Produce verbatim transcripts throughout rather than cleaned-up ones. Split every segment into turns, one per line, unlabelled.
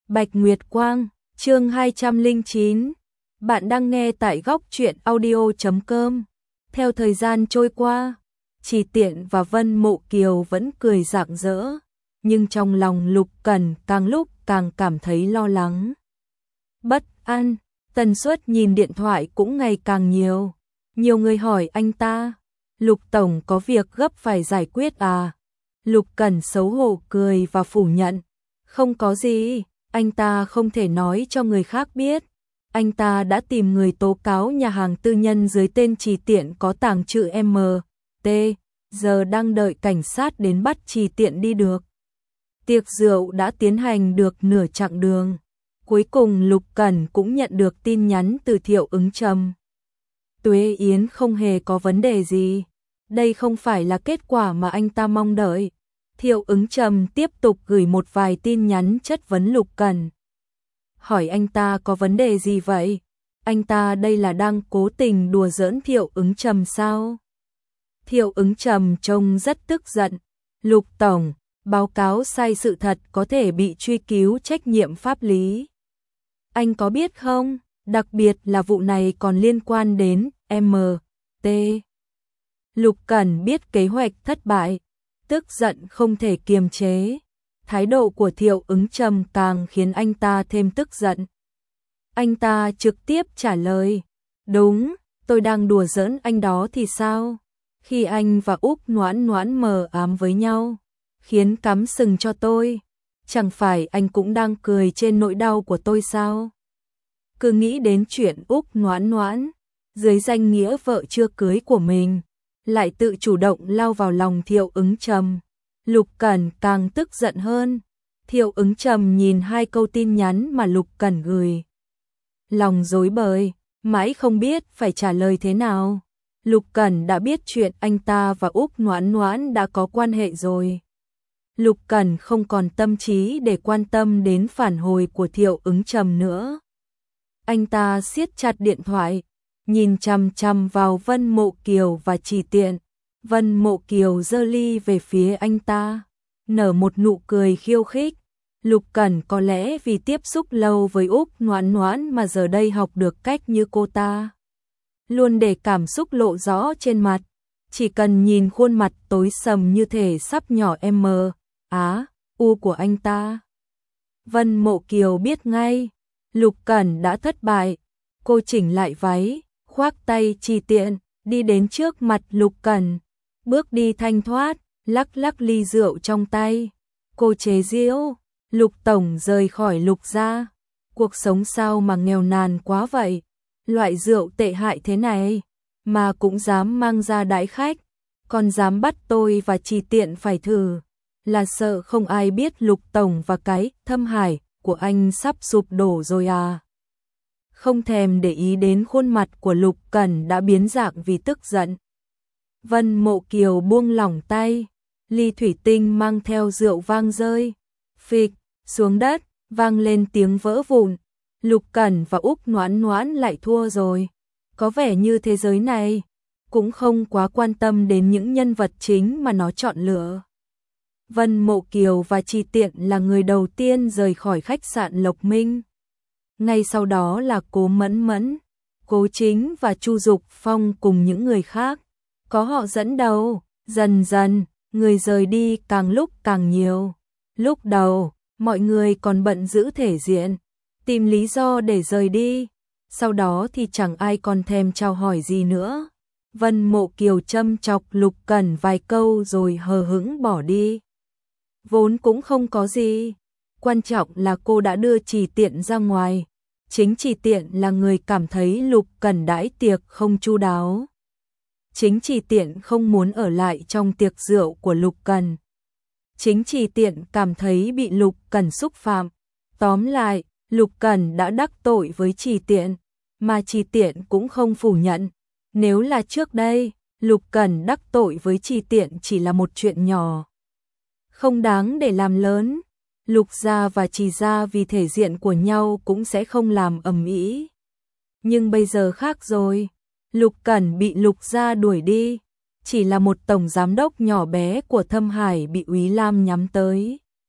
Bạch Nguyệt Quang, chương hai trăm lẻ chín. Bạn đang nghe tại góc truyện audio chấm com. Theo thời gian trôi qua, Trì Tiện và Vân Mộ Kiều vẫn cười rạng rỡ, nhưng trong lòng Lục Cẩn càng lúc càng cảm thấy lo lắng. Bất an, tần suất nhìn điện thoại cũng ngày càng nhiều. Nhiều người hỏi anh ta, Lục Tổng có việc gấp phải giải quyết à? Lục Cẩn xấu hổ cười và phủ nhận, không có gì, anh ta không thể nói cho người khác biết. Anh ta đã tìm người tố cáo nhà hàng tư nhân dưới tên Trì Tiện có tàng trữ em tê, giờ đang đợi cảnh sát đến bắt Trì Tiện đi được. Tiệc rượu đã tiến hành được nửa chặng đường. Cuối cùng Lục Cẩn cũng nhận được tin nhắn từ Thiệu Ứng Trầm. Tuế Yến không hề có vấn đề gì. Đây không phải là kết quả mà anh ta mong đợi. Thiệu Ứng Trầm tiếp tục gửi một vài tin nhắn chất vấn Lục Cẩn. Hỏi anh ta có vấn đề gì vậy? Anh ta đây là đang cố tình đùa giỡn Thiệu Ứng Trầm sao? Thiệu Ứng Trầm trông rất tức giận. Lục Tổng, báo cáo sai sự thật có thể bị truy cứu trách nhiệm pháp lý. Anh có biết không? Đặc biệt là vụ này còn liên quan đến em tê. Lục Cẩn biết kế hoạch thất bại, tức giận không thể kiềm chế. Thái độ của Thiệu Ứng Trầm càng khiến anh ta thêm tức giận. Anh ta trực tiếp trả lời, đúng, tôi đang đùa giỡn anh đó thì sao? Khi anh và Úc Noãn Noãn mờ ám với nhau, khiến cắm sừng cho tôi, chẳng phải anh cũng đang cười trên nỗi đau của tôi sao? Cứ nghĩ đến chuyện Úc Noãn Noãn, dưới danh nghĩa vợ chưa cưới của mình, lại tự chủ động lao vào lòng Thiệu Ứng Trầm. Lục Cẩn càng tức giận hơn. Thiệu Ứng Trầm nhìn hai câu tin nhắn mà Lục Cẩn gửi, lòng rối bời, mãi không biết phải trả lời thế nào. Lục Cẩn đã biết chuyện anh ta và Úc Noãn Noãn đã có quan hệ rồi. Lục Cẩn không còn tâm trí để quan tâm đến phản hồi của Thiệu Ứng Trầm nữa. Anh ta siết chặt điện thoại, nhìn chằm chằm vào Vân Mộ Kiều và Trì Tiện. Vân Mộ Kiều giơ ly về phía anh ta, nở một nụ cười khiêu khích. Lục Cẩn có lẽ vì tiếp xúc lâu với Úc Noãn Noãn mà giờ đây học được cách như cô ta, luôn để cảm xúc lộ rõ trên mặt. Chỉ cần nhìn khuôn mặt tối sầm như thể sắp nhỏ em á, u của anh ta, Vân Mộ Kiều biết ngay Lục Cẩn đã thất bại. Cô chỉnh lại váy, khoác tay Trì Tiện, đi đến trước mặt Lục Cẩn, bước đi thanh thoát, lắc lắc ly rượu trong tay. Cô chế giễu, Lục Tổng rời khỏi Lục gia, cuộc sống sao mà nghèo nàn quá vậy? Loại rượu tệ hại thế này mà cũng dám mang ra đãi khách, còn dám bắt tôi và Trì Tiện phải thử, là sợ không ai biết Lục Tổng và cái Thâm Hải của anh sắp sụp đổ rồi à? Không thèm để ý đến khuôn mặt của Lục Cẩn đã biến dạng vì tức giận. Vân Mộ Kiều buông lỏng tay, ly thủy tinh mang theo rượu vang rơi, phịch, xuống đất, vang lên tiếng vỡ vụn. Lục Cẩn và Úc Noãn Noãn lại thua rồi. Có vẻ như thế giới này cũng không quá quan tâm đến những nhân vật chính mà nó chọn lựa. Vân Mộ Kiều và Trì Tiện là người đầu tiên rời khỏi khách sạn Lộc Minh. Ngay sau đó là Cố Mẫn Mẫn, Cố Chính và Chu Dục Phong cùng những người khác. Có họ dẫn đầu, dần dần, người rời đi càng lúc càng nhiều. Lúc đầu, mọi người còn bận giữ thể diện, tìm lý do để rời đi. Sau đó thì chẳng ai còn thèm chào hỏi gì nữa. Vân Mộ Kiều châm chọc Lục Cẩn vài câu rồi hờ hững bỏ đi. Vốn cũng không có gì. Quan trọng là cô đã đưa Trì Tiện ra ngoài. Chính Trì Tiện là người cảm thấy Lục Cẩn đãi tiệc không chu đáo. Chính Trì Tiện không muốn ở lại trong tiệc rượu của Lục Cẩn. Chính Trì Tiện cảm thấy bị Lục Cẩn xúc phạm. Tóm lại, Lục Cẩn đã đắc tội với Trì Tiện, mà Trì Tiện cũng không phủ nhận. Nếu là trước đây, Lục Cẩn đắc tội với Trì Tiện chỉ là một chuyện nhỏ, không đáng để làm lớn. Lục gia và Trì gia vì thể diện của nhau cũng sẽ không làm ầm ĩ. Nhưng bây giờ khác rồi. Lục Cẩn bị Lục gia đuổi đi, chỉ là một tổng giám đốc nhỏ bé của Thâm Hải bị Úy Lam nhắm tới.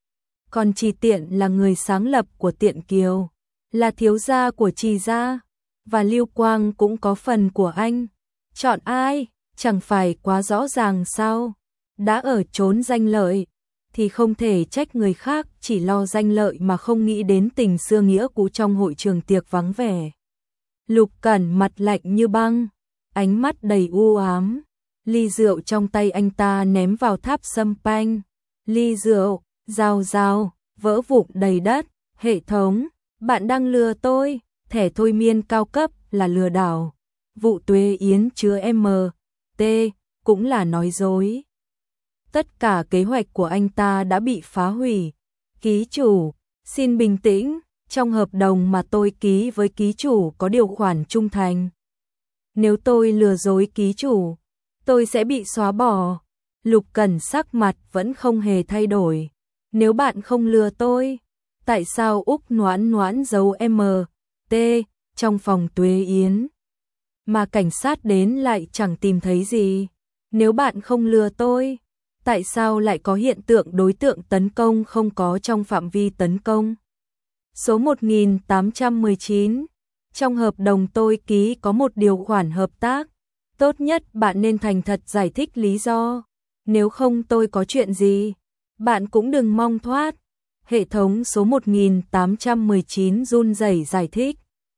còn Trì Tiện là người sáng lập của Tiện Kiều, là thiếu gia của Trì gia, và Lưu Quang cũng có phần của anh. Chọn ai, chẳng phải quá rõ ràng sao? Đã ở chốn danh lợi, thì không thể trách người khác chỉ lo danh lợi mà không nghĩ đến tình xưa nghĩa cũ trong hội trường tiệc vắng vẻ. Lục Cẩn mặt lạnh như băng, ánh mắt đầy u ám, ly rượu trong tay anh ta ném vào tháp sâm panh. Ly rượu, rào rào, vỡ vụn đầy đất. Hệ thống, bạn đang lừa tôi, thẻ thôi miên cao cấp là lừa đảo. Vụ Tuế Yến chứa M, T, cũng là nói dối. Tất cả kế hoạch của anh ta đã bị phá hủy. Ký chủ, xin bình tĩnh, trong hợp đồng mà tôi ký với ký chủ có điều khoản trung thành. Nếu tôi lừa dối ký chủ, tôi sẽ bị xóa bỏ. Lục Cẩn sắc mặt vẫn không hề thay đổi. Nếu bạn không lừa tôi, tại sao Úc Noãn Noãn giấu M, T trong phòng Tuế Yến mà cảnh sát đến lại chẳng tìm thấy gì? Nếu bạn không lừa tôi, tại sao lại có hiện tượng đối tượng tấn công không có trong phạm vi tấn công? Số một nghìn tám trăm mười chín, trong hợp đồng tôi ký có một điều khoản hợp tác. Tốt nhất bạn nên thành thật giải thích lý do. Nếu không tôi có chuyện gì, bạn cũng đừng mong thoát. Hệ thống số một nghìn tám trăm mười chín run rẩy giải thích.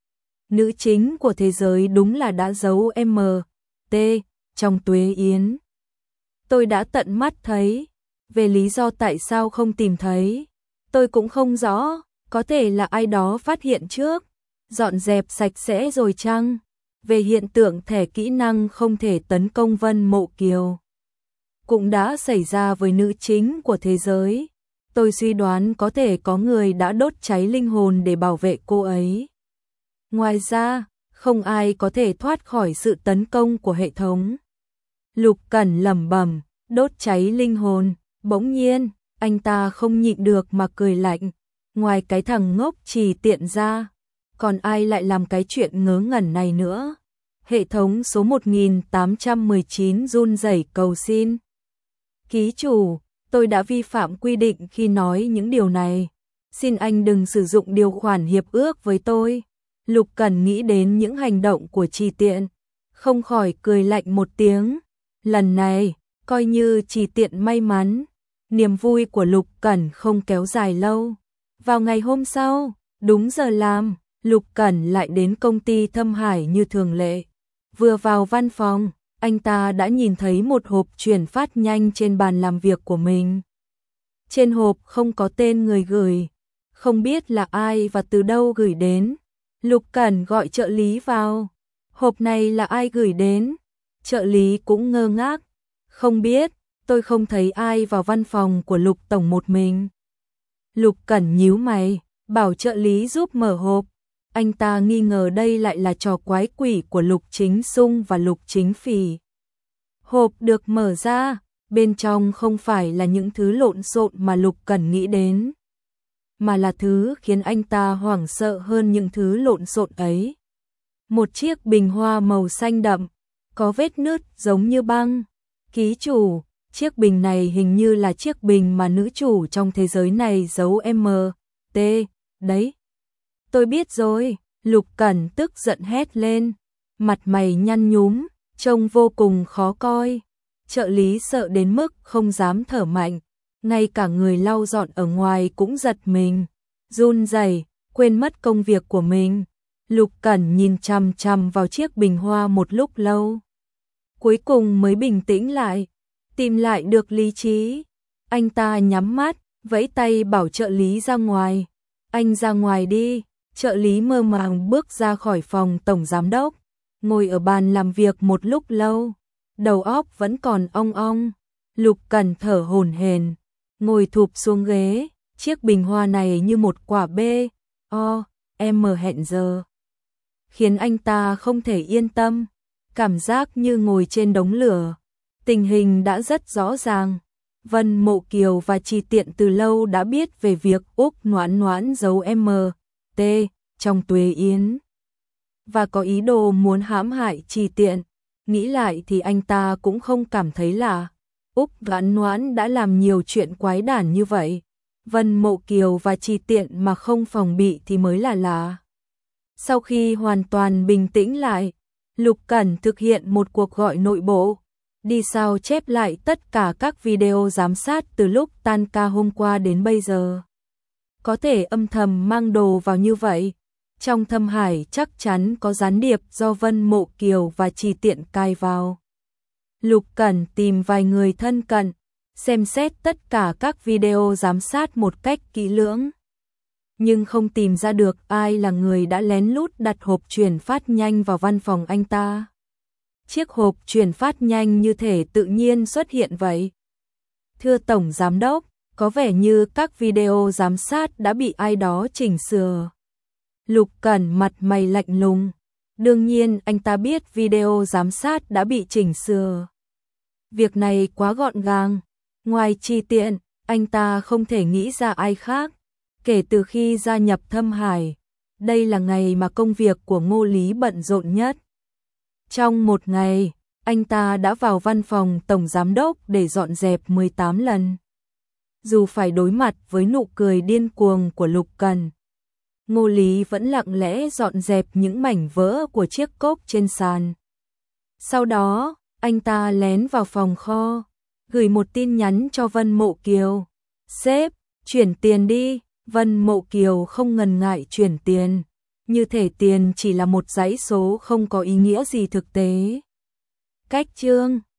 Nữ chính của thế giới đúng là đã giấu M, T trong Tuế Yến. Tôi đã tận mắt thấy. Về lý do tại sao không tìm thấy, tôi cũng không rõ. Có thể là ai đó phát hiện trước, dọn dẹp sạch sẽ rồi chăng? Về hiện tượng thẻ kỹ năng không thể tấn công Vân Mộ Kiều, cũng đã xảy ra với nữ chính của thế giới. Tôi suy đoán có thể có người đã đốt cháy linh hồn để bảo vệ cô ấy. Ngoài ra, không ai có thể thoát khỏi sự tấn công của hệ thống. Lục Cẩn lẩm bẩm, đốt cháy linh hồn. Bỗng nhiên, anh ta không nhịn được mà cười lạnh. Ngoài cái thằng ngốc Trì Tiện ra, còn ai lại làm cái chuyện ngớ ngẩn này nữa? Hệ thống số một nghìn tám trăm mười chín run rẩy cầu xin. Ký chủ, tôi đã vi phạm quy định khi nói những điều này. Xin anh đừng sử dụng điều khoản hiệp ước với tôi. Lục Cẩn nghĩ đến những hành động của Trì Tiện, không khỏi cười lạnh một tiếng. Lần này, coi như Trì Tiện may mắn. Niềm vui của Lục Cẩn không kéo dài lâu. Vào ngày hôm sau, đúng giờ làm, Lục Cẩn lại đến công ty Thâm Hải như thường lệ. Vừa vào văn phòng, anh ta đã nhìn thấy một hộp chuyển phát nhanh trên bàn làm việc của mình. Trên hộp không có tên người gửi, không biết là ai và từ đâu gửi đến. Lục Cẩn gọi trợ lý vào. Hộp này là ai gửi đến? Trợ lý cũng ngơ ngác. Không biết, tôi không thấy ai vào văn phòng của Lục Tổng một mình. Lục Cẩn nhíu mày, bảo trợ lý giúp mở hộp. Anh ta nghi ngờ đây lại là trò quái quỷ của Lục Chính Sung và Lục Chính Phỉ. Hộp được mở ra, bên trong không phải là những thứ lộn xộn mà Lục Cẩn nghĩ đến, mà là thứ khiến anh ta hoảng sợ hơn những thứ lộn xộn ấy. Một chiếc bình hoa màu xanh đậm, có vết nứt giống như băng. Ký chủ, chiếc bình này hình như là chiếc bình mà nữ chủ trong thế giới này giấu M, T, đấy. Tôi biết rồi, Lục Cẩn tức giận hét lên, mặt mày nhăn nhúm, trông vô cùng khó coi. Trợ lý sợ đến mức không dám thở mạnh, ngay cả người lau dọn ở ngoài cũng giật mình, run rẩy, quên mất công việc của mình. Lục Cẩn nhìn chằm chằm vào chiếc bình hoa một lúc lâu, cuối cùng mới bình tĩnh lại, tìm lại được lý trí. Anh ta nhắm mắt, vẫy tay bảo trợ lý ra ngoài. Anh ra ngoài đi. Trợ lý mơ màng bước ra khỏi phòng tổng giám đốc, ngồi ở bàn làm việc một lúc lâu, đầu óc vẫn còn ong ong. Lục Cẩn thở hổn hển, ngồi thụp xuống ghế, chiếc bình hoa này như một quả B, O, M hẹn giờ, khiến anh ta không thể yên tâm, cảm giác như ngồi trên đống lửa. Tình hình đã rất rõ ràng, Vân Mộ Kiều và Trì Tiện từ lâu đã biết về việc Úc Noãn Noãn giấu M, T trong Tuế Yến và có ý đồ muốn hãm hại Trì Tiện. Nghĩ lại thì anh ta cũng không cảm thấy lạ. Úc Noãn Noãn đã làm nhiều chuyện quái đản như vậy, Vân Mộ Kiều và Trì Tiện mà không phòng bị thì mới là lạ. Sau khi hoàn toàn bình tĩnh lại, Lục Cẩn thực hiện một cuộc gọi nội bộ, đi sao chép lại tất cả các video giám sát từ lúc tan ca hôm qua đến bây giờ. Có thể âm thầm mang đồ vào như vậy, trong Thâm Hải chắc chắn có gián điệp do Vân Mộ Kiều và Trì Tiện cài vào. Lục Cẩn tìm vài người thân cận, xem xét tất cả các video giám sát một cách kỹ lưỡng, nhưng không tìm ra được ai là người đã lén lút đặt hộp chuyển phát nhanh vào văn phòng anh ta. Chiếc hộp chuyển phát nhanh như thể tự nhiên xuất hiện vậy. Thưa Tổng Giám đốc, có vẻ như các video giám sát đã bị ai đó chỉnh sửa. Lục Cẩn mặt mày lạnh lùng. Đương nhiên anh ta biết video giám sát đã bị chỉnh sửa. Việc này quá gọn gàng. Ngoài Trì Tiện, anh ta không thể nghĩ ra ai khác. Kể từ khi gia nhập Thâm Hải, đây là ngày mà công việc của Ngô Lý bận rộn nhất. Trong một ngày, anh ta đã vào văn phòng Tổng Giám đốc để dọn dẹp mười tám lần. Dù phải đối mặt với nụ cười điên cuồng của Lục Cẩn, Ngô Lý vẫn lặng lẽ dọn dẹp những mảnh vỡ của chiếc cốc trên sàn. Sau đó, anh ta lén vào phòng kho, gửi một tin nhắn cho Vân Mộ Kiều. Sếp, chuyển tiền đi. Vân Mộ Kiều không ngần ngại chuyển tiền, như thể tiền chỉ là một dãy số không có ý nghĩa gì thực tế. Cách chương